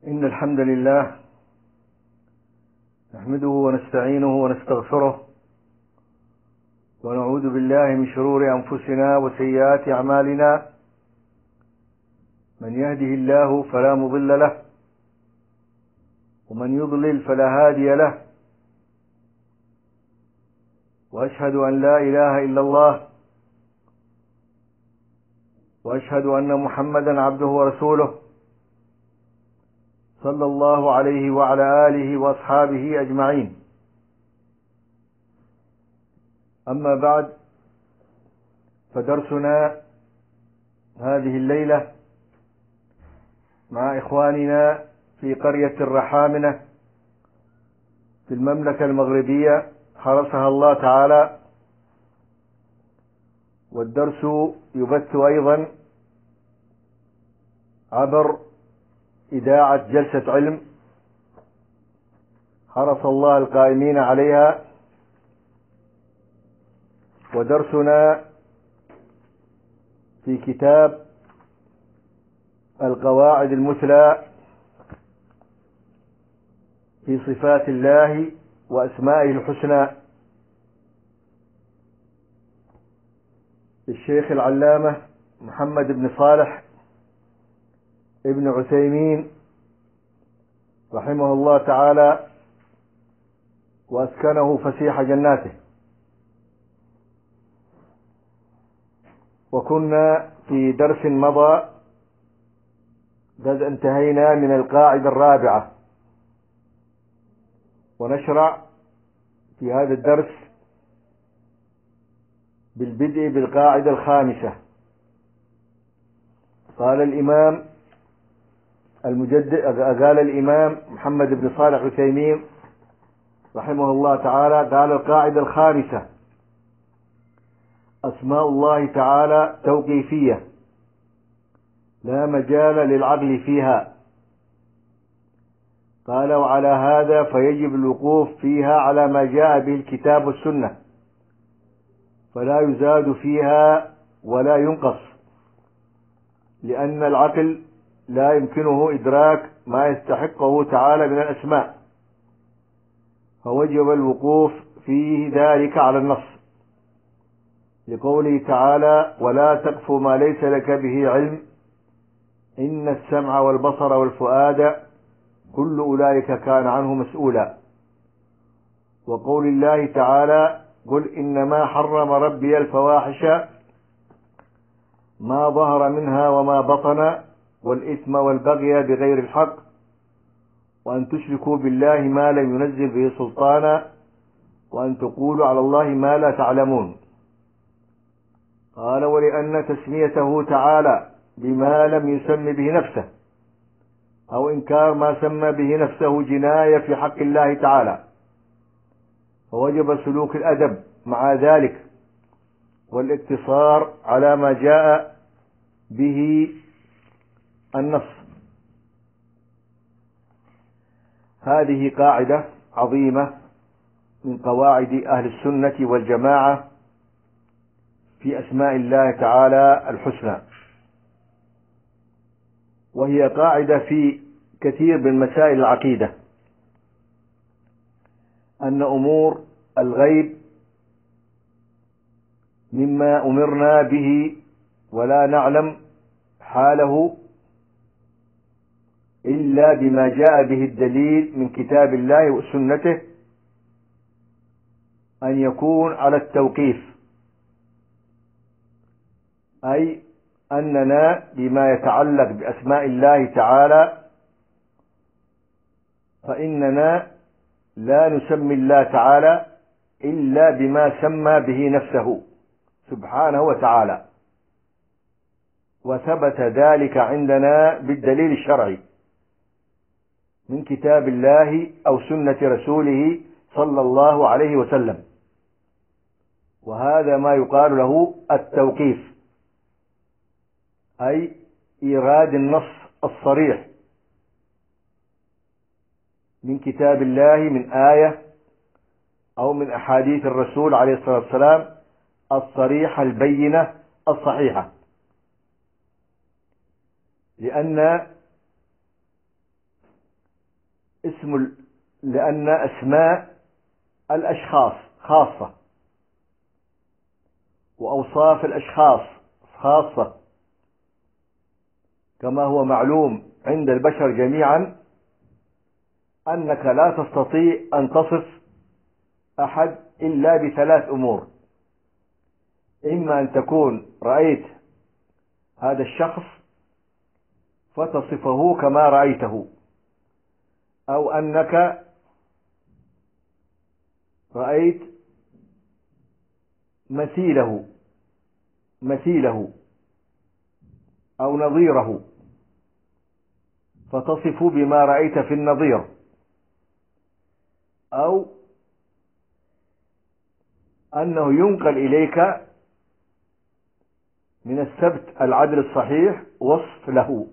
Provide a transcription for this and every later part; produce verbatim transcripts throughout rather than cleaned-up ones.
إن الحمد لله نحمده ونستعينه ونستغفره ونعوذ بالله من شرور أنفسنا وسيئات أعمالنا. من يهده الله فلا مضل له ومن يضلل فلا هادي له، وأشهد أن لا إله إلا الله وأشهد أن محمدا عبده ورسوله صلى الله عليه وعلى آله وأصحابه أجمعين. أما بعد، فدرسنا هذه الليلة مع إخواننا في قرية الرحامنة في المملكة المغربية حرسها الله تعالى، والدرس يبث أيضا عبر إذاعة جلسة علم حرس الله القائمين عليها. ودرسنا في كتاب القواعد المثلى في صفات الله وأسمائه الحسنى للشيخ العلامة محمد بن صالح ابن عثيمين رحمه الله تعالى وأسكنه فسيح جناته. وكنا في درس مضى قد انتهينا من القاعدة الرابعة، ونشرع في هذا الدرس بالبدء بالقاعدة الخامسة. قال الإمام المجدد قال الإمام محمد بن صالح العثيمين رحمه الله تعالى قال: القاعدة الخامسة: أسماء الله تعالى توقيفية لا مجال للعقل فيها. قال: وعلى هذا فيجب الوقوف فيها على ما جاء به الكتاب والسنة، فلا يزاد فيها ولا ينقص، لأن العقل لا يمكنه إدراك ما يستحقه تعالى من الأسماء، فوجب الوقوف فيه ذلك على النص، لقوله تعالى: ولا تقف ما ليس لك به علم إن السمع والبصر والفؤاد كل أولئك كان عنه مسؤولا. وقول الله تعالى: قل إنما حرم ربي الفواحش ما ظهر منها وما بطن والإثم والبغي بغير الحق وأن تشركوا بالله ما لم ينزل به سلطانا وأن تقولوا على الله ما لا تعلمون. قال: ولأن تسميته تعالى بما لم يسم به نفسه أو إنكار ما سمى به نفسه جناية في حق الله تعالى، فوجب سلوك الأدب مع ذلك والاقتصار على ما جاء به النص. هذه قاعدة عظيمة من قواعد أهل السنة والجماعة في أسماء الله تعالى الحسنى، وهي قاعدة في كثير من مسائل العقيدة، أن أمور الغيب مما أمرنا به ولا نعلم حاله إلا بما جاء به الدليل من كتاب الله وسنته، أن يكون على التوقيف، أي أننا بما يتعلق بأسماء الله تعالى فإننا لا نسمي الله تعالى إلا بما سمى به نفسه سبحانه وتعالى، وثبت ذلك عندنا بالدليل الشرعي من كتاب الله أو سنة رسوله صلى الله عليه وسلم. وهذا ما يقال له التوقيف، أي إيراد النص الصريح من كتاب الله من آية أو من أحاديث الرسول عليه الصلاة والسلام الصريحة البينة الصحيحة، لأن اسم ال... لأن أسماء الأشخاص خاصة، وأوصاف الأشخاص خاصة، كما هو معلوم عند البشر جميعا أنك لا تستطيع أن تصف أحد إلا بثلاث أمور: إما أن تكون رأيت هذا الشخص فتصفه كما رأيته، أو أنك رأيت مثيله مثيله أو نظيره فتصف بما رأيت في النظير، أو أنه ينقل إليك من الثبت العدل الصحيح وصف له.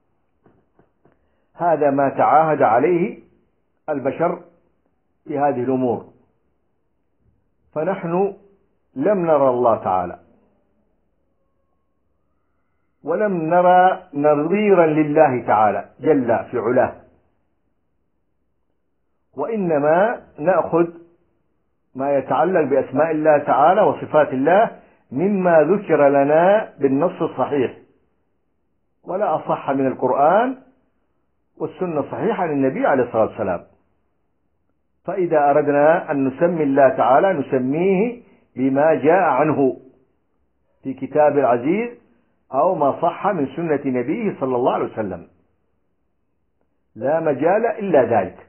هذا ما تعاهد عليه البشر في هذه الأمور. فنحن لم نرى الله تعالى، ولم نرى نظيرا لله تعالى جل في علاه، وإنما نأخذ ما يتعلق بأسماء الله تعالى وصفات الله مما ذكر لنا بالنص الصحيح، ولا أصح من القرآن والسنة الصحيحة عن النبي عليه الصلاة والسلام. فإذا أردنا أن نسمي الله تعالى نسميه بما جاء عنه في كتاب العزيز أو ما صح من سنة نبيه صلى الله عليه وسلم، لا مجال إلا ذلك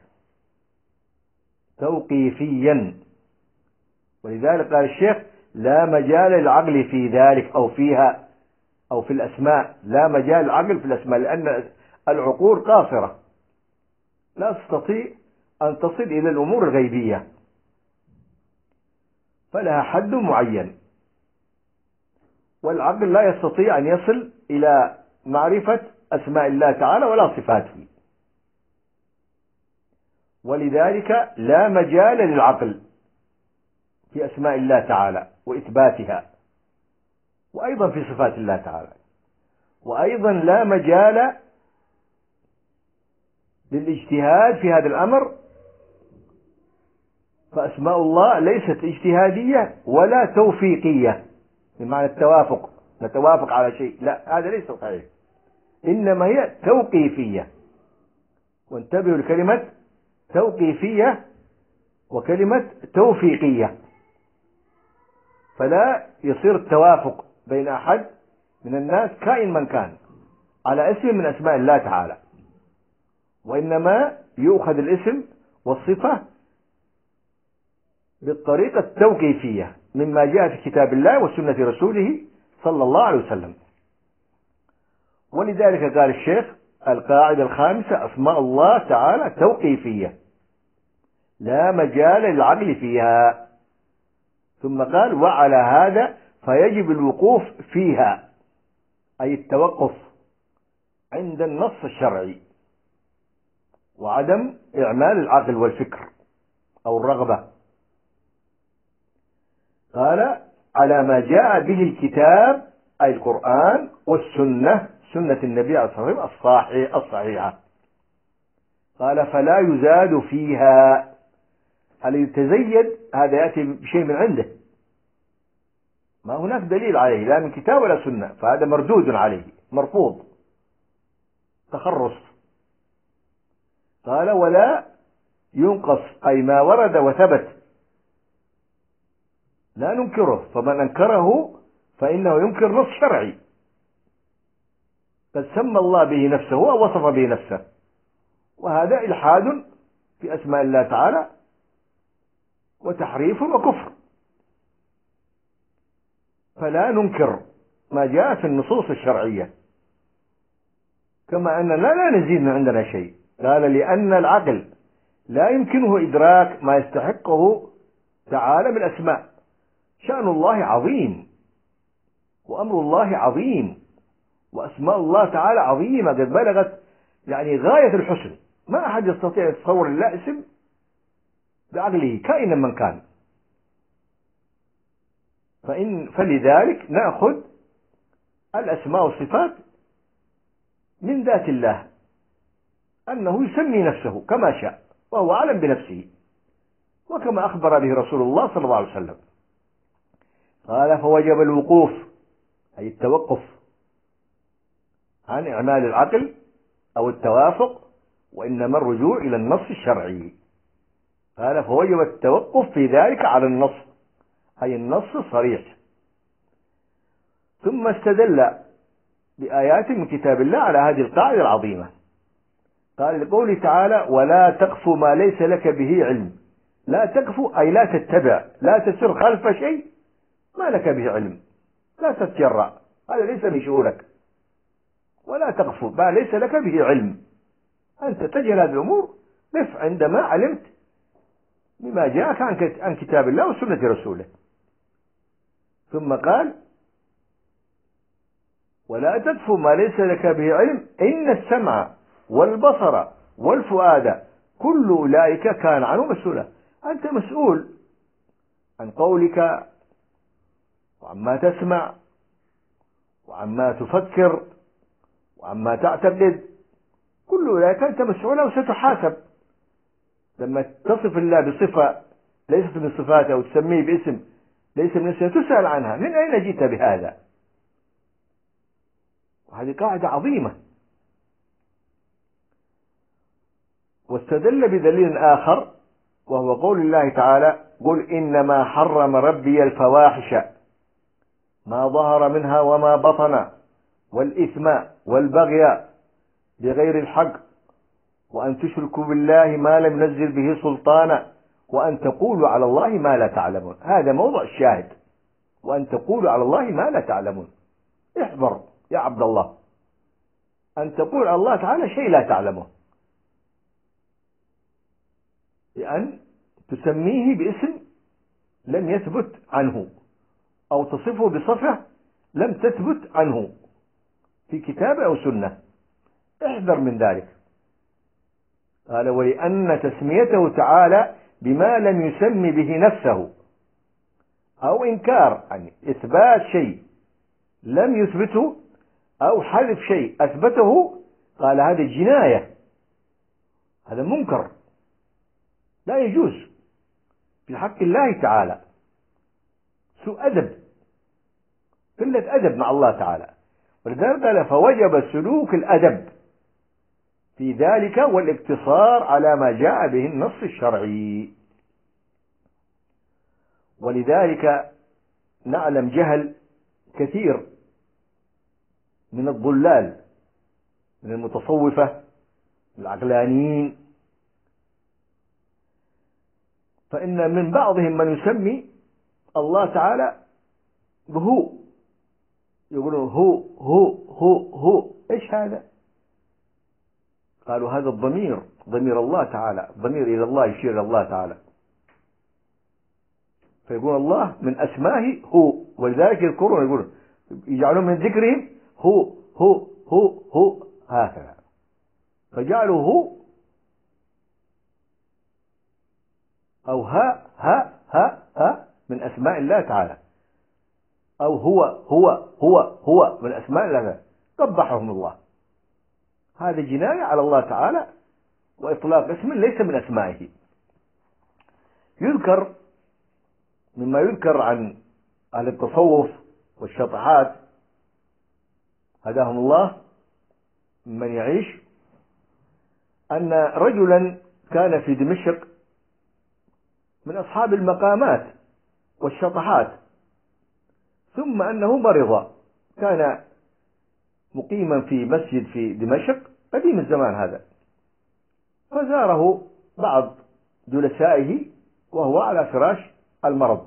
توقيفيا. ولذلك قال الشيخ: لا مجال للعقل في ذلك أو فيها أو في الأسماء، لا مجال للعقل في الأسماء، لأن العقول قاصرة لا تستطيع أن تصل إلى الأمور الغيبية، فلها حد معين، والعقل لا يستطيع أن يصل إلى معرفة أسماء الله تعالى ولا صفاته. ولذلك لا مجال للعقل في أسماء الله تعالى وإثباتها، وأيضا في صفات الله تعالى، وأيضا لا مجال للاجتهاد في هذا الأمر. فأسماء الله ليست اجتهادية ولا توفيقية بمعنى التوافق، نتوافق على شيء، لا، هذا ليس صحيح، إنما هي توقيفية. وانتبهوا لكلمة توقيفية وكلمة توفيقية، فلا يصير التوافق بين أحد من الناس كائن من كان على اسم من أسماء الله تعالى، وإنما يؤخذ الاسم والصفة بالطريقة التوقيفية مما جاء في كتاب الله وسنة رسوله صلى الله عليه وسلم. ولذلك قال الشيخ: القاعدة الخامسة: أسماء الله تعالى توقيفية لا مجال للعقل فيها. ثم قال: وعلى هذا فيجب الوقوف فيها، أي التوقف عند النص الشرعي، وعدم إعمال العقل والفكر أو الرغبة. قال: على ما جاء به الكتاب أي القرآن والسنة، سنة النبي عليه الصلاة والسلام الصحيحة. قال: فلا يزاد فيها. هل يتزيد؟ هذا يأتي بشيء من عنده، ما هناك دليل عليه لا من كتاب ولا سنة، فهذا مردود عليه مرفوض تخرص. قال: ولا ينقص، أي ما ورد وثبت لا ننكره، فمن أنكره فإنه ينكر نص شرعي قد سمى الله به نفسه أو وصف به نفسه، وهذا إلحاد في أسماء الله تعالى وتحريف وكفر. فلا ننكر ما جاء في النصوص الشرعية، كما أننا لا نزيد من عندنا شيء. قال: لأن العقل لا يمكنه إدراك ما يستحقه تعالى من الأسماء. شأن الله عظيم، وأمر الله عظيم، وأسماء الله تعالى عظيمة قد بلغت يعني غاية الحسن، ما أحد يستطيع يتصور الله اسم بعقله كائنا من كان. فإن فلذلك نأخذ الأسماء والصفات من ذات الله أنه يسمي نفسه كما شاء وهو أعلم بنفسه، وكما أخبر به رسول الله صلى الله عليه وسلم. قال فوجب الوقوف أي التوقف عن إعمال العقل أو التوافق، وإنما الرجوع إلى النص الشرعي. قال فوجب التوقف في ذلك على النص أي النص الصريح. ثم استدل بآيات من كتاب الله على هذه القاعدة العظيمة. قال لقوله تعالى ولا تقف ما ليس لك به علم. لا تقف أي لا تتبع، لا تسر خلف شيء ما لك به علم، لا تتجرأ، هذا ليس من شؤونك. ولا تقف ما ليس لك به علم، أنت تجهل هذه الأمور، قف عندما علمت بما جاءك عن كتاب الله وسنة رسوله. ثم قال ولا تقف ما ليس لك به علم إن السمع والبصر والفؤاد كل أولئك كان عنه مسؤولا. أنت مسؤول عن قولك وعما تسمع وعما تفكر وعما تعتقد، كل أولئك أنت مسؤول وستحاسب. لما تصف الله بصفة ليست من صفاته أو تسميه باسم ليس من اسمه تسأل عنها، من أين جئت بهذا؟ وهذه قاعدة عظيمة. واستدل بدليل آخر وهو قول الله تعالى قل إنما حرم ربي الفواحش ما ظهر منها وما بطن والإثم والبغي بغير الحق وأن تشركوا بالله ما لم ينزل به سلطانا وأن تقولوا على الله ما لا تعلمون. هذا موضع الشاهد، وأن تقولوا على الله ما لا تعلمون. احذر يا عبد الله أن تقول على الله تعالى شيء لا تعلمه، لأن تسميه باسم لم يثبت عنه أو تصفه بصفة لم تثبت عنه في كتاب أو سنة. احذر من ذلك. قال ولأن تسميته تعالى بما لم يسم به نفسه أو إنكار يعني إثبات شيء لم يثبته أو حذف شيء أثبته، قال هذا جناية، هذا منكر لا يجوز في حق الله تعالى، سوء أدب، قلة أدب مع الله تعالى. ولذلك قال فوجب سلوك الأدب في ذلك والاقتصار على ما جاء به النص الشرعي. ولذلك نعلم جهل كثير من الضلال من المتصوفة العقلانيين، فإن من بعضهم من يسمي الله تعالى بهو، يقولون هو هو هو هو. إيش هذا؟ قالوا هذا الضمير ضمير الله تعالى، ضمير إلى الله يشير إلى الله تعالى، فيقول الله من أسمائه هو، ولذلك يذكرون يقولون يجعلون من ذكرهم هو هو هو هو هكذا، فجعلوا هو أو ها ها ها ها من أسماء الله تعالى، أو هو هو هو هو من أسماء الله، قبحهم الله. هذا جناية على الله تعالى وإطلاق اسم ليس من أسمائه. يذكر مما يذكر عن أهل التصوف والشطحات هداهم الله من يعيش أن رجلا كان في دمشق من أصحاب المقامات والشطحات، ثم أنه مرض، كان مقيما في مسجد في دمشق قديم الزمان هذا، فزاره بعض جلسائه وهو على فراش المرض،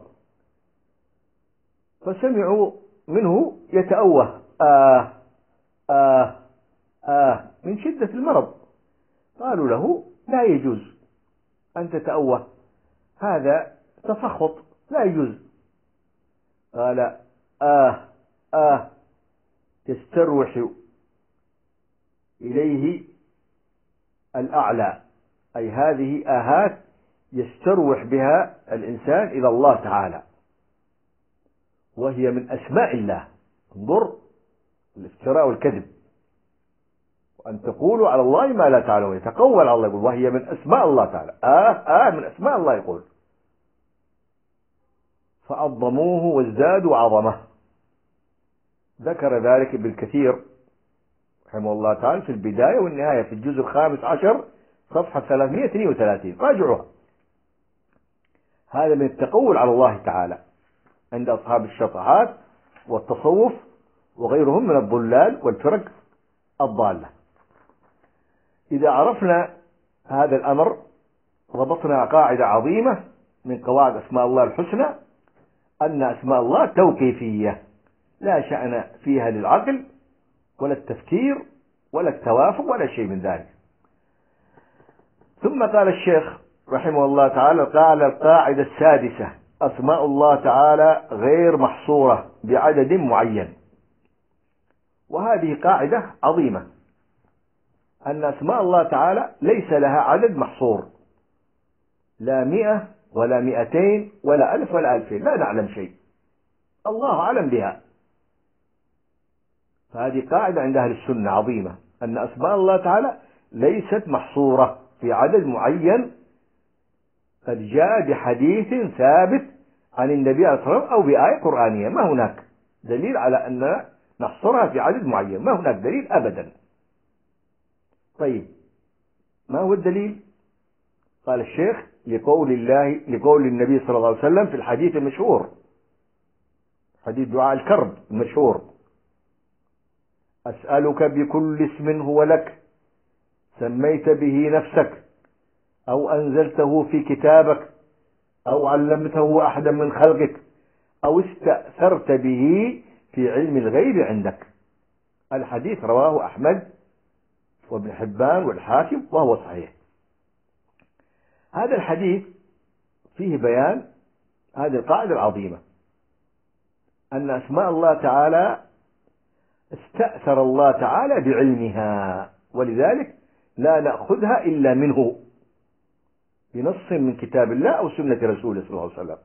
فسمعوا منه يتأوه آه آه آه من شدة المرض. قالوا له لا يجوز أن تتأوه، هذا تفخط لا يجوز. قال آه آه يستروح إليه الأعلى، أي هذه آهات يستروح بها الإنسان إلى الله تعالى، وهي من أسماء الله. انظر الافتراء والكذب. أن تقولوا على الله ما لا تعلمون، يتقول على الله يقول وهي من أسماء الله تعالى، آه آه من أسماء الله يقول. فعظموه وازدادوا عظمه. ذكر ذلك بالكثير رحمه الله تعالى في البداية والنهاية في الجزء الخامس عشر صفحة ثلاثمائة واثنين وثلاثين، راجعوها. هذا من التقول على الله تعالى عند أصحاب الشطحات والتصوف وغيرهم من الضلال والفرق الضالة. إذا عرفنا هذا الأمر ربطنا قاعدة عظيمة من قواعد أسماء الله الحسنى، أن أسماء الله توقيفية لا شأن فيها للعقل ولا التفكير ولا التوافق ولا شيء من ذلك. ثم قال الشيخ رحمه الله تعالى قال القاعدة السادسة: أسماء الله تعالى غير محصورة بعدد معين. وهذه قاعدة عظيمة، أن أسماء الله تعالى ليس لها عدد محصور، لا مئة ولا مئتين ولا ألف ولا ألفين، لا نعلم شيء، الله أعلم بها. فهذه قاعدة عند أهل السنة عظيمة، أن أسماء الله تعالى ليست محصورة في عدد معين قد جاء بحديث ثابت عن النبي عليه الصلاة والسلام أو بآية قرآنية، ما هناك دليل على أن نحصرها في عدد معين، ما هناك دليل أبدا. طيب ما هو الدليل؟ قال الشيخ: لقول الله لقول النبي صلى الله عليه وسلم في الحديث المشهور، حديث دعاء الكرب المشهور: أسألك بكل اسم هو لك سميت به نفسك أو أنزلته في كتابك أو علمته أحدا من خلقك أو استأثرت به في علم الغيب عندك. الحديث رواه أحمد وابن حبان والحاكم وهو صحيح. هذا الحديث فيه بيان هذه القاعدة العظيمة، أن أسماء الله تعالى استأثر الله تعالى بعلمها، ولذلك لا نأخذها إلا منه بنص من كتاب الله أو سنة رسوله صلى الله عليه وسلم.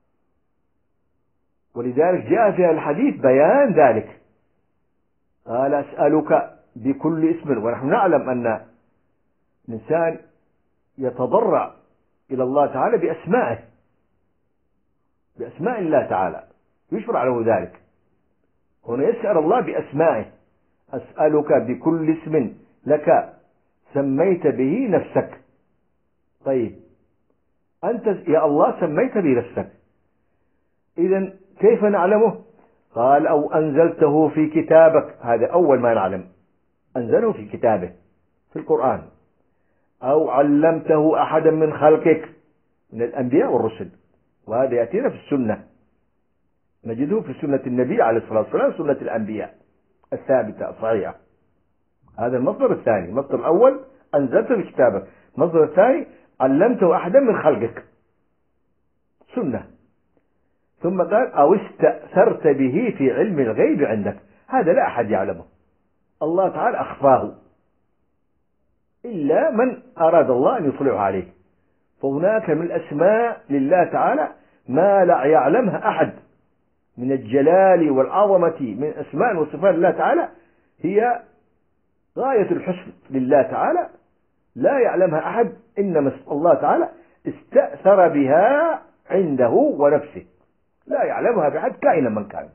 ولذلك جاء في الحديث بيان ذلك، قال: أسألك بكل اسم. ونحن نعلم أن الإنسان يتضرع إلى الله تعالى بأسمائه، بأسماء الله تعالى، يشرع له ذلك. هنا يسأل الله بأسمائه: أسألك بكل اسم لك سميت به نفسك. طيب أنت يا الله سميت به نفسك، إذن كيف نعلمه؟ قال: أو أنزلته في كتابك. هذا أول ما نعلم، أنزله في كتابه في القرآن، أو علمته أحدا من خلقك من الأنبياء والرسل. وهذا يأتينا في السنة، نجده في سنة النبي عليه الصلاة والسلام، سنة الأنبياء الثابتة الصحيحة. هذا المصدر الثاني. المصدر الأول أنزلته في كتابك، المصدر الثاني علمته أحدا من خلقك، سنة. ثم قال: أو استأثرت به في علم الغيب عندك. هذا لا أحد يعلمه، الله تعالى أخفاه إلا من أراد الله أن يطلع عليه. فهناك من الأسماء لله تعالى ما لا يعلمها أحد من الجلال والعظمة، من أسماء وصفات الله تعالى هي غاية الحسن لله تعالى، لا يعلمها أحد، إنما الله تعالى استأثر بها عنده ونفسه، لا يعلمها بأحد كائنا من كان.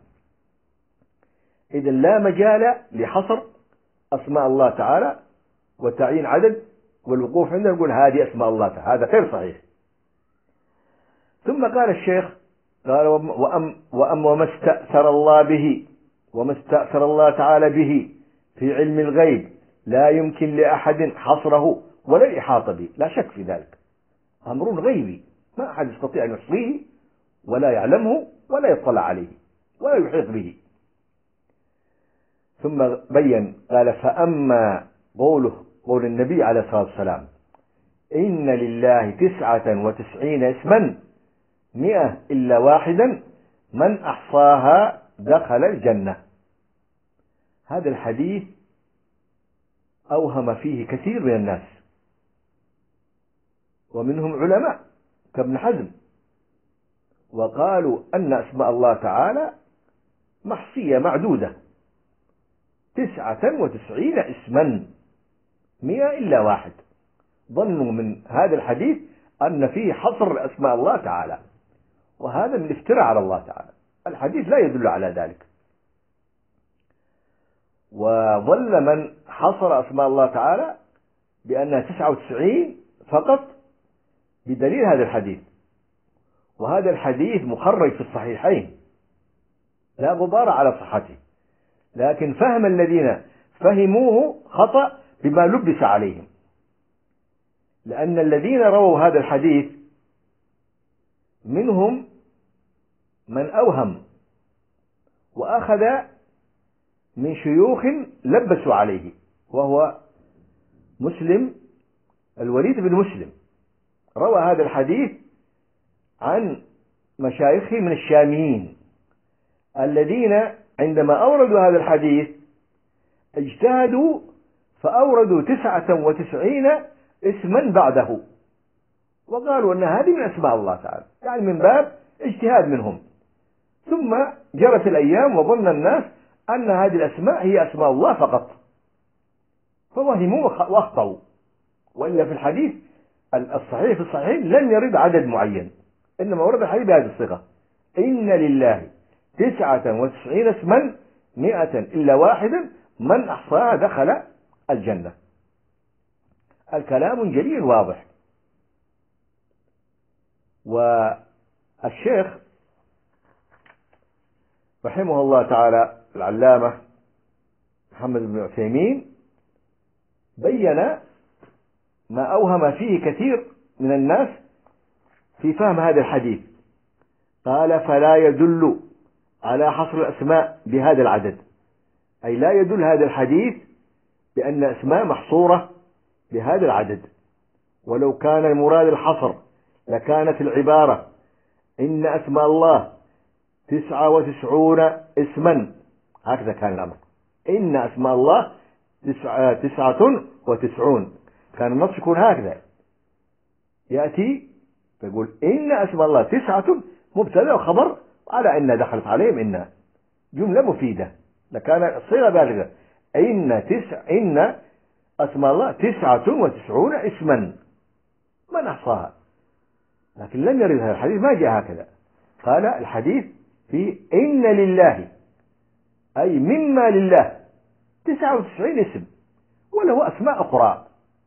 إذن لا مجال لحصر أسماء الله تعالى وتعيين عدد والوقوف عنده نقول هذه أسماء الله تعالى، هذا غير صحيح. ثم قال الشيخ قال: وأم, وأم وما استأثر الله به وما استأثر الله تعالى به في علم الغيب لا يمكن لأحد حصره ولا الإحاطة به. لا شك في ذلك، أمر غيبي ما أحد يستطيع أن يحصيه ولا يعلمه ولا يطلع عليه ولا يحيط به. ثم بين قال: فأما قوله قول النبي عليه الصلاة والسلام: إن لله تسعة وتسعين اسما مئة إلا واحدا من أحصاها دخل الجنة. هذا الحديث أوهم فيه كثير من الناس، ومنهم علماء كابن حزم، وقالوا أن أسماء الله تعالى محصية معدودة، تسعة وتسعين اسما مئة إلا واحد. ظنوا من هذا الحديث أن فيه حصر أسماء الله تعالى، وهذا من افتراء على الله تعالى. الحديث لا يدل على ذلك. وظل من حصر أسماء الله تعالى بأنها تسعة وتسعين فقط بدليل هذا الحديث، وهذا الحديث مخرج في الصحيحين لا غبار على صحته، لكن فهم الذين فهموه خطأ بما لبس عليهم، لأن الذين رووا هذا الحديث منهم من أوهم وأخذ من شيوخ لبسوا عليه، وهو مسلم الوليد بن مسلم روى هذا الحديث عن مشايخه من الشاميين، الذين عندما أوردوا هذا الحديث اجتهدوا فأوردوا تسعة وتسعين اسما بعده، وقالوا أن هذه من أسماء الله تعالى، يعني من باب اجتهاد منهم. ثم جرت الأيام وظن الناس أن هذه الأسماء هي أسماء الله فقط، فوهموا واخطأوا. وإلا في الحديث الصحيح في الصحيح لم يرد عدد معين، إنما ورد الحديث بهذه الصيغة: إن لله تسعة وتسعين اسما مئة إلا واحدا من أحصاها دخل الجنة. الكلام جلي واضح. والشيخ رحمه الله تعالى العلامة محمد بن عثيمين بين ما أوهم فيه كثير من الناس في فهم هذا الحديث. قال: فلا يدل على حصر الأسماء بهذا العدد، أي لا يدل هذا الحديث بأن أسماء محصورة بهذا العدد. ولو كان المراد الحصر لكانت العبارة: إن أسماء الله تسعة وتسعون اسما، هكذا كان الأمر، إن أسماء الله تسعة, تسعة وتسعون، كان النص يكون هكذا، يأتي فيقول إن أسماء الله تسعة مبتدأ وخبر على إن دخلت عليهم إن، جملة مفيدة، لكان الصيغة بالغة: إن تسع إن أسماء الله تسعة وتسعون اسما من أحصاها. لكن لم يرد هذا الحديث، ما جاء هكذا. قال الحديث في إن لله، أي مما لله تسعة وتسعين اسم، وله أسماء أخرى.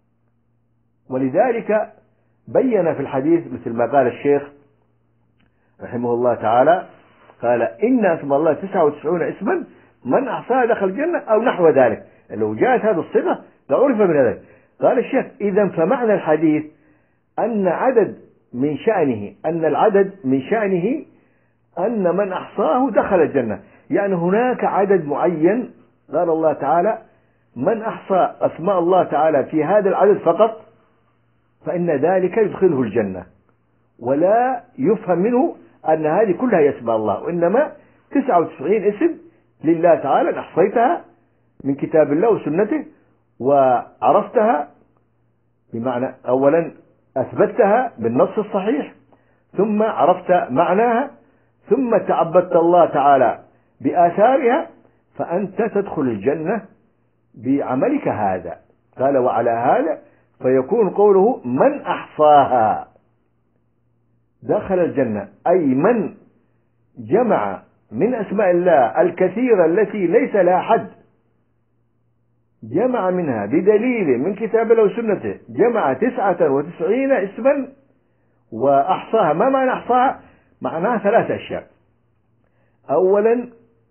ولذلك بين في الحديث مثل ما قال الشيخ رحمه الله تعالى، قال: إن أسماء الله تسعة وتسعون اسما من أحصاها دخل الجنة، أو نحو ذلك. لو جاءت هذه الصيغة لعرف من ذلك. قال الشيخ: إذا فمعنى الحديث أن عدد من شأنه أن العدد من شأنه أن من أحصاه دخل الجنة، يعني هناك عدد معين. قال الله تعالى: من أحصى أسماء الله تعالى في هذا العدد فقط فإن ذلك يدخله الجنة، ولا يفهم منه أن هذه كلها أسماء الله، وإنما تسعة وتسعين اسم لله تعالى أحصيتها من كتاب الله وسنته وعرفتها، بمعنى أولا أثبتها بالنص الصحيح، ثم عرفت معناها، ثم تعبدت الله تعالى بآثارها، فأنت تدخل الجنة بعملك هذا. قال: وعلى هذا فيكون قوله من أحصاها دخل الجنة، أي من جمع من أسماء الله الكثيرة التي ليس لها حد، جمع منها بدليل من كتاب الله وسنته، جمع تسعة وتسعين اسما وأحصاها. ما معنى أحصاها؟ معناها ثلاث أشياء: أولا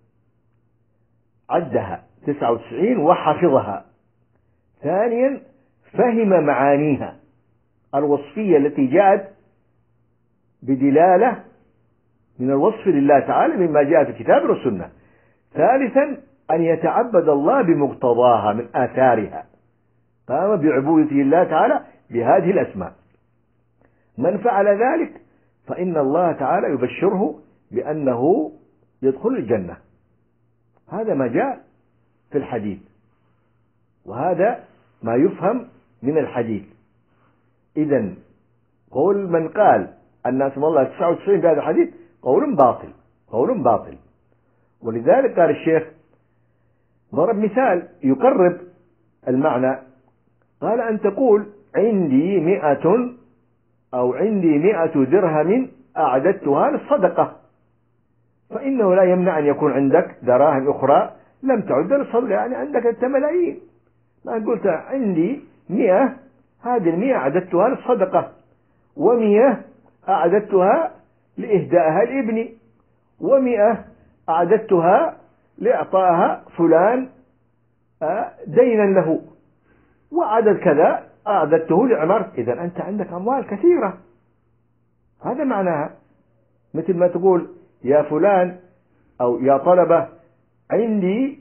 عدها تسعة وتسعين وحفظها، ثانيا فهم معانيها الوصفية التي جاءت بدلالة من الوصف لله تعالى مما جاء في الكتاب والسنة، ثالثا أن يتعبد الله بمقتضاها من آثارها، قام بعبودية الله تعالى بهذه الأسماء. من فعل ذلك فإن الله تعالى يبشره بأنه يدخل الجنة. هذا ما جاء في الحديث، وهذا ما يفهم من الحديث. إذن قول من قال أن اسم الله تسعة وتسعين بهذا الحديث قول باطل، قول باطل. ولذلك قال الشيخ ضرب مثال يقرب المعنى، قال أن تقول عندي مئة أو عندي مئة درهم أعددتها للصدقة، فإنه لا يمنع أن يكون عندك دراهم أخرى لم تعد للصدقة، يعني عندك أنت ملايين. ما قلت عندي مئة، هذه المئة أعددتها للصدقة، ومئة أعددتها لإهدائها لابني، ومئة أعددتها لإعطائها فلان دينا له، وعدد كذا أعددته لعمارة. إذا أنت عندك أموال كثيرة، هذا معناها. مثل ما تقول يا فلان أو يا طلبة عندي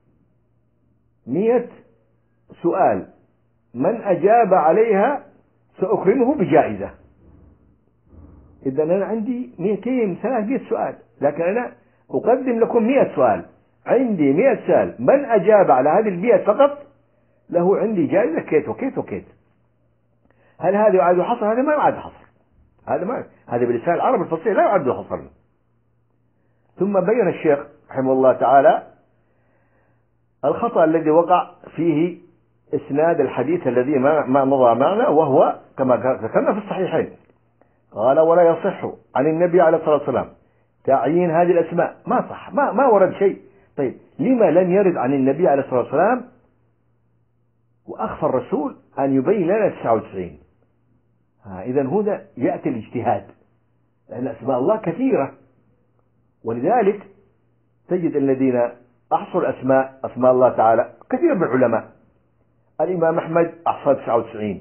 مئة سؤال، من أجاب عليها سأكرمه بجائزة. إذا أنا عندي مئتين ثلاثمئة سؤال، لكن أنا أقدم لكم مئة سؤال، عندي مئة سؤال، من أجاب على هذه المئة فقط له عندي جائزة كيت وكيت وكيت. هل هذا يعد حصر؟ هذا ما يعد حصر، هذا ما هذا بلسان العرب الفصيح لا يعد حصرا. ثم بين الشيخ رحمه الله تعالى الخطأ الذي وقع فيه إسناد الحديث الذي ما ما مضى معنا، وهو كما ذكرنا في الصحيحين. قال ولا يصح عن النبي عليه الصلاة والسلام تعيين هذه الأسماء، ما صح، ما ما ورد شيء. طيب لما لم يرد عن النبي عليه الصلاة والسلام وأخفى الرسول أن يبين لنا تسعة وتسعين؟ إذا هنا يأتي الاجتهاد، لأن أسماء الله كثيرة، ولذلك تجد الذين أحصوا الأسماء أسماء الله تعالى كثير من العلماء. الإمام أحمد أحصى تسعة وتسعين،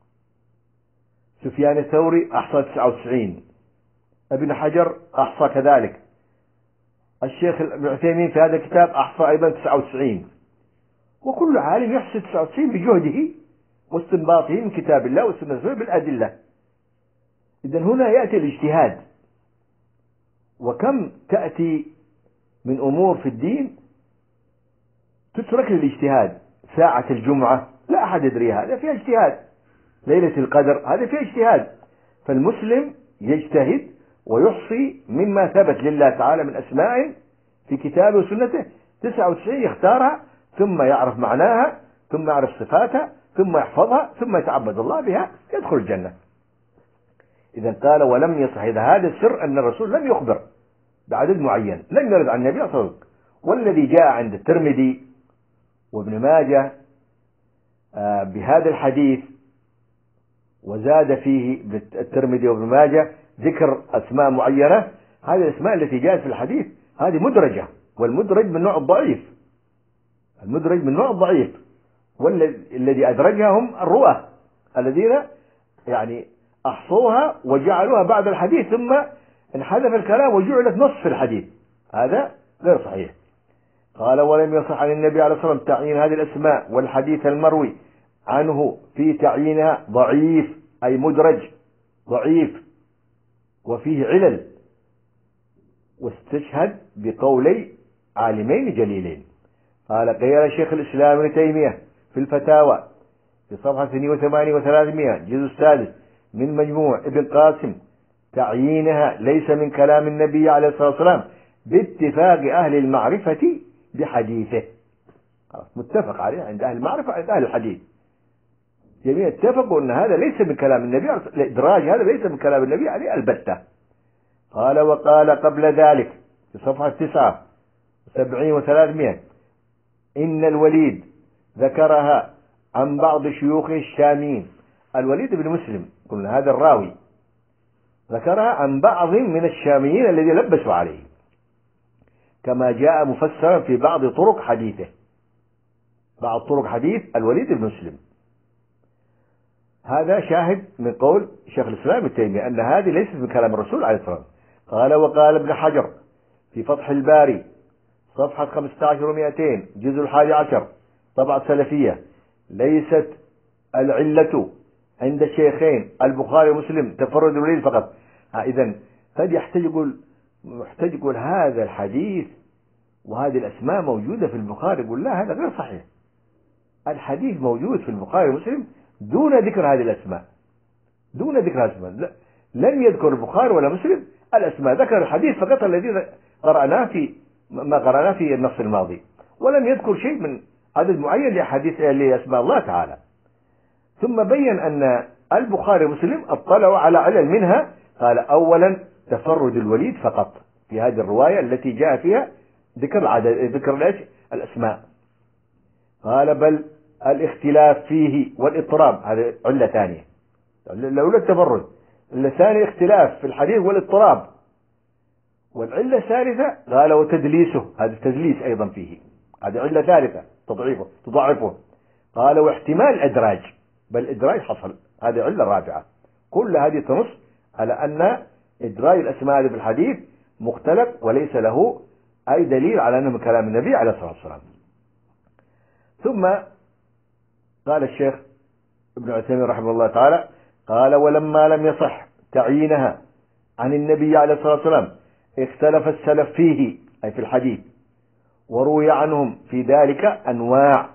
سفيان الثوري أحصى تسعة وتسعين، ابن حجر أحصى كذلك، الشيخ ابن عثيمين في هذا الكتاب أحصى أيضا تسعة وتسعين، وكل عالم يحصي تسعة وتسعين بجهده واستنباطه من كتاب الله والسنة بالأدلة. إذن هنا يأتي الاجتهاد. وكم تأتي من أمور في الدين تترك للاجتهاد، ساعة الجمعة لا أحد يدريها، هذا فيها اجتهاد، ليلة القدر هذا فيها اجتهاد. فالمسلم يجتهد ويحصي مما ثبت لله تعالى من أسماء في كتابه وسنته، تسعة وتسعين يختارها، ثم يعرف معناها، ثم يعرف صفاتها، ثم يحفظها، ثم يتعبد الله بها، يدخل الجنة. إذا قال ولم يصح، إذا هذا السر أن الرسول لم يخبر بعدد معين، لم يرد عن النبي صلى الله عليه وسلم. والذي جاء عند الترمذي وابن ماجه بهذا الحديث وزاد فيه الترمذي وابن ماجه ذكر أسماء معينة، هذه الأسماء التي جاءت في الحديث هذه مدرجة، والمدرج من نوع الضعيف، المدرج من نوع الضعيف، والذي أدرجها هم الرواة الذين يعني أحصوها وجعلوها بعد الحديث، ثم انحذف الكلام وجعلت نص في الحديث، هذا غير صحيح. قال ولم يصح عن النبي عليه الصلاة والسلام تعيين هذه الأسماء، والحديث المروي عنه في تعيينها ضعيف، أي مدرج ضعيف وفيه علل. واستشهد بقولي عالمين جليلين. قال قيل شيخ الإسلام ابن تيمية في الفتاوى في صفحة اثنين وثمانين وثلاثمائة جزء السادس من مجموع ابن قاسم تعيينها ليس من كلام النبي عليه الصلاة والسلام باتفاق أهل المعرفة بحديثه. متفق عليه عند أهل المعرفة عند أهل الحديث، جميع اتفقوا أن هذا ليس من كلام النبي، الإدراج هذا ليس من كلام النبي عليه البتة. قال وقال قبل ذلك في صفحة تسعة وسبعين وثلاثمائة إن الوليد ذكرها عن بعض شيوخه الشاميين. الوليد بن مسلم قلنا هذا الراوي ذكرها عن بعض من الشاميين الذي لبسوا عليه، كما جاء مفسرا في بعض طرق حديثه، بعض طرق حديث الوليد بن مسلم. هذا شاهد من قول شيخ الإسلام ابن تيمية أن هذه ليست من كلام الرسول عليه الصلاة والسلام. قال وقال ابن حجر في فتح الباري صفحة خمسة عشر ومئتين جزء الحادي عشر طبعة سلفية ليست العلة عند الشيخين البخاري ومسلم تفرد الوليد فقط. إذن قد يحتاج يقول محتاج يقول هذا الحديث وهذه الأسماء موجودة في البخاري، يقول لا هذا غير صحيح، الحديث موجود في البخاري ومسلم دون ذكر هذه الأسماء، دون ذكر الأسماء. لم يذكر البخاري ولا مسلم الأسماء، ذكر الحديث فقط الذي قرأناه في ما قرأناه في النص الماضي، ولم يذكر شيء من عدد معين لأحاديث لأسماء الله تعالى. ثم بين أن البخاري ومسلم اطلعوا على علل منها. قال أولا تفرد الوليد فقط في هذه الرواية التي جاء فيها ذكر العدد ذكر الأسماء. قال بل الاختلاف فيه والاضطراب، هذه علة ثانية، الأولى التفرد، الثاني اختلاف في الحديث والاضطراب، والعلة الثالثة قال وتدليسه، هذا التدليس أيضا فيه، هذه علة ثالثة تضعيفه تضعفه. قال واحتمال الإدراج، بل الإدراج حصل، هذه علة رابعة. كل هذه تنص على أن إدراج الأسماء في الحديث مختلف وليس له أي دليل على أنه من كلام النبي عليه الصلاة والسلام. ثم قال الشيخ ابن عثيمين رحمه الله تعالى قال ولما لم يصح تعيينها عن النبي عليه الصلاة والسلام اختلف السلف فيه، أي في الحديث، وروي عنهم في ذلك أنواع،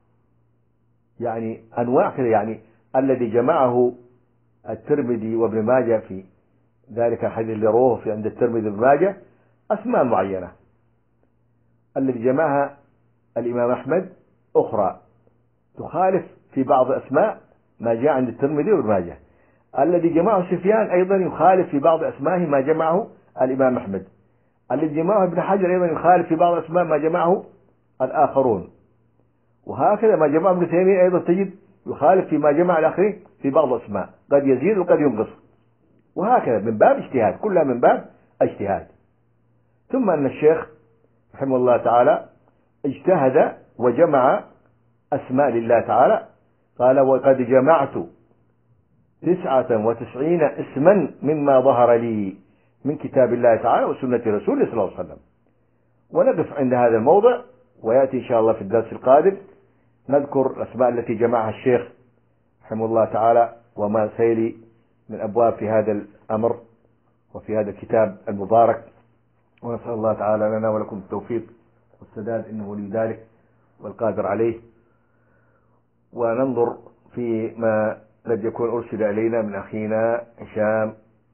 يعني أنواع كذا، يعني الذي جمعه الترمذي وابن ماجه في ذلك الحديث اللي رواه في عند الترمذي وابن ماجه أسماء معينة، الذي جمعها الإمام أحمد أخرى تخالف في بعض أسماء ما جاء عند الترمذي وابن ماجه، الذي جمعه سفيان أيضا يخالف في بعض أسمائه ما جمعه الإمام أحمد، الذي جمعه ابن حجر أيضا يخالف في بعض أسماء ما جمعه الآخرون، وهكذا ما جمعه ابن تيمية أيضا تجد يخالف فيما جمع الآخرين في بعض الأسماء، قد يزيد وقد ينقص، وهكذا من باب اجتهاد، كلها من باب اجتهاد. ثم أن الشيخ رحمه الله تعالى اجتهد وجمع أسماء لله تعالى، قال وقد جمعت تسعة وتسعين اسما مما ظهر لي من كتاب الله تعالى وسنة رسوله صلى الله عليه وسلم. ونقف عند هذا الموضع، ويأتي إن شاء الله في الدرس القادم نذكر الأسماء التي جمعها الشيخ رحمه الله تعالى وما سيلي من أبواب في هذا الأمر وفي هذا الكتاب المبارك. ونسأل الله تعالى لنا ولكم التوفيق والسداد، إنه ولي ذلك والقادر عليه. وننظر في ما قد يكون أرسل إلينا من أخينا هشام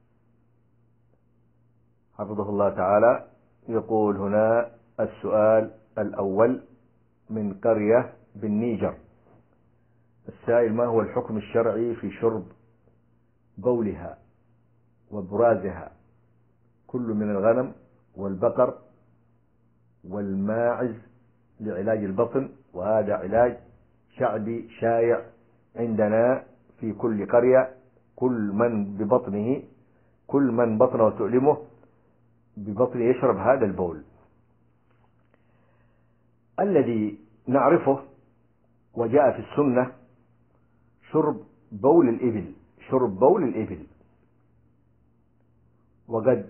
حفظه الله تعالى. يقول هنا السؤال الأول من قرية بالنيجر. السائل: ما هو الحكم الشرعي في شرب بولها وبرازها كل من الغنم والبقر والماعز لعلاج البطن؟ وهذا علاج شعبي شائع عندنا في كل قرية، كل من ببطنه كل من بطنه تؤلمه ببطنه يشرب هذا البول. الذي نعرفه وجاء في السنة شرب بول الإبل، شرب بول الإبل، وقد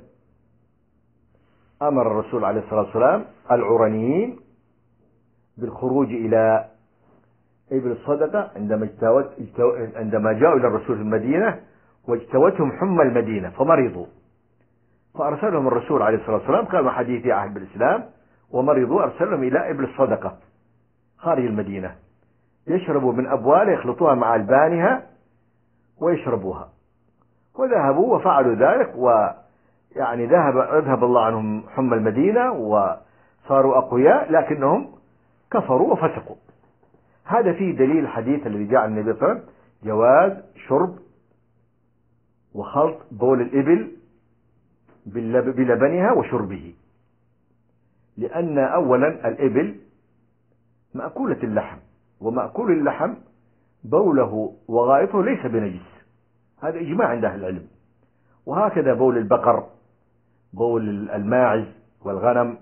أمر الرسول عليه الصلاة والسلام العرنيين بالخروج إلى إبل الصدقة عندما اجتوت عندما جاءوا إلى الرسول في المدينة واجتوتهم حمى المدينة فمرضوا، فأرسلهم الرسول عليه الصلاة والسلام، كانوا حديثي عهد بالإسلام ومرضوا، أرسلهم إلى إبل الصدقة خارج المدينة يشربوا من أبوالها، يخلطوها مع ألبانها ويشربوها. وذهبوا وفعلوا ذلك، ويعني ذهب اذهب الله عنهم حمى المدينة وصاروا أقوياء، لكنهم كفروا وفسقوا. هذا فيه دليل الحديث الذي جاء عن النبي صلى الله عليه وسلم جواز شرب وخلط بول الإبل بلبنها وشربه، لأن أولا الإبل مأكولة اللحم، ومأكول اللحم بوله وغائطه ليس بنجس، هذا إجماع عند أهل العلم. وهكذا بول البقر، بول الماعز والغنم،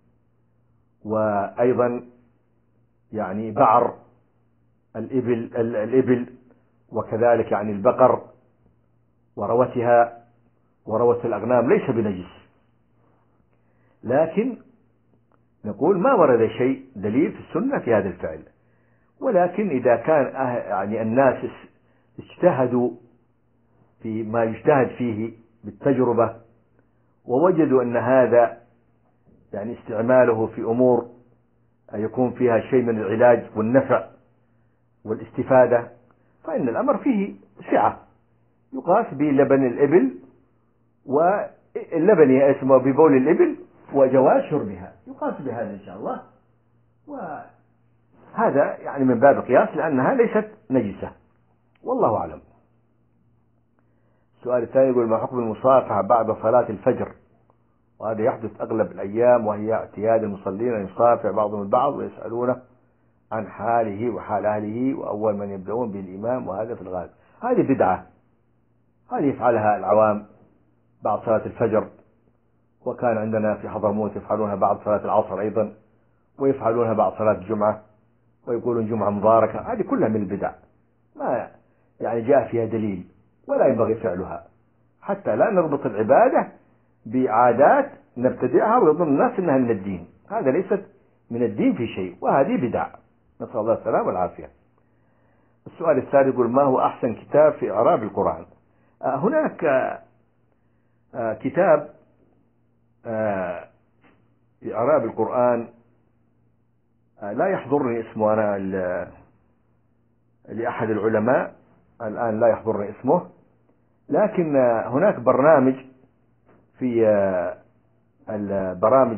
وأيضا يعني بعر الإبل الإبل وكذلك يعني البقر وروثها وروث الأغنام ليس بنجس. لكن نقول ما ورد شيء دليل في السنة في هذا الفعل، ولكن إذا كان يعني الناس اجتهدوا في ما يجتهد فيه بالتجربة ووجدوا أن هذا يعني استعماله في أمور يكون فيها شيء من العلاج والنفع والاستفادة، فإن الأمر فيه سعة، يقاس بلبن الإبل واللبن اسمه ببول الإبل وجواز شربها، يقاس بهذا إن شاء الله. وهذا يعني من باب القياس لأنها ليست نجسة. والله أعلم. السؤال الثاني يقول: ما حكم المصافحة بعد صلاة الفجر؟ وهذا يحدث أغلب الأيام، وهي اعتياد المصلين أن يصافح بعضهم البعض ويسألونه عن حاله وحال أهله، وأول من يبدأون بالإمام، وهذا في الغالب. هذه بدعة، هذه يفعلها العوام بعد صلاة الفجر، وكان عندنا في حضرموت يفعلونها بعد صلاة العصر أيضا، ويفعلونها بعد صلاة الجمعة، ويقولون جمعة مباركة. هذه كلها من البدع، ما يعني جاء فيها دليل، ولا ينبغي فعلها، حتى لا نربط العبادة بعادات نبتدعها ويظن الناس أنها من الدين. هذا ليست من الدين في شيء، وهذه بدع، نسأل الله السلامة والعافية. السؤال الثالث يقول: ما هو أحسن كتاب في إعراب القرآن؟ آه هناك آه كتاب آه في إعراب القرآن، آه لا يحضرني اسمه أنا لأحد العلماء الآن، لا يحضرني اسمه، لكن آه هناك برنامج في آه البرامج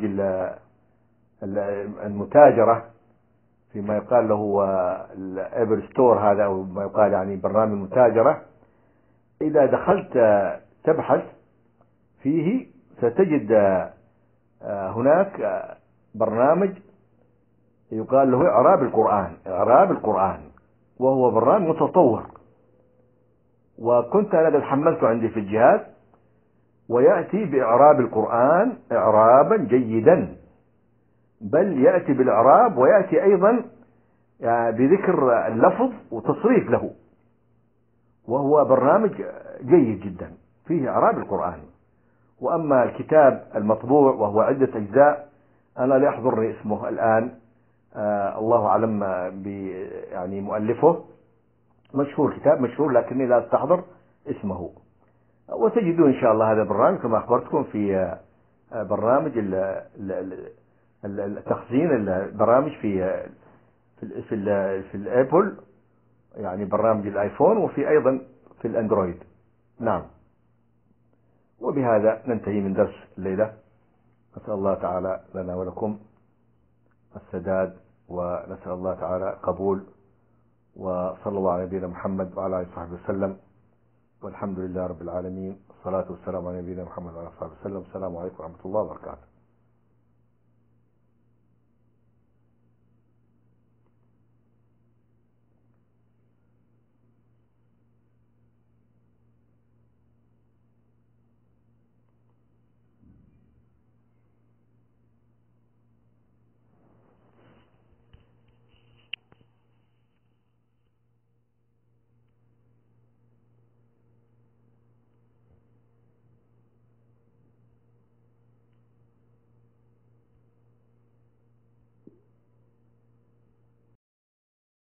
المتاجرة فيما يقال له الابل ستور، هذا أو ما يقال يعني برنامج متاجرة. إذا دخلت تبحث فيه ستجد هناك برنامج يقال له إعراب القرآن، إعراب القرآن، وهو برنامج متطور، وكنت أنا قد حملته عندي في الجهاز، ويأتي بإعراب القرآن إعرابا جيدا، بل يأتي بالإعراب ويأتي أيضا بذكر اللفظ وتصريف له، وهو برنامج جيد جدا فيه إعراب القرآن. وأما الكتاب المطبوع وهو عدة أجزاء، أنا لا يحضرني اسمه الآن، آه الله أعلم ب يعني مؤلفه، مشهور، كتاب مشهور، لكني لا أستحضر اسمه. وتجدون إن شاء الله هذا البرنامج كما أخبرتكم في برنامج التخزين البرامج في في في, في الابل، يعني برنامج الايفون، وفي ايضا في الاندرويد. نعم. وبهذا ننتهي من درس الليلة. نسأل الله تعالى لنا ولكم السداد، ونسأل الله تعالى قبول، وصلى الله على نبينا محمد وعلى اله وصحبه وسلم، والحمد لله رب العالمين، والصلاة والسلام على نبينا محمد وعلى اله وصحبه وسلم. السلام عليكم ورحمة الله وبركاته.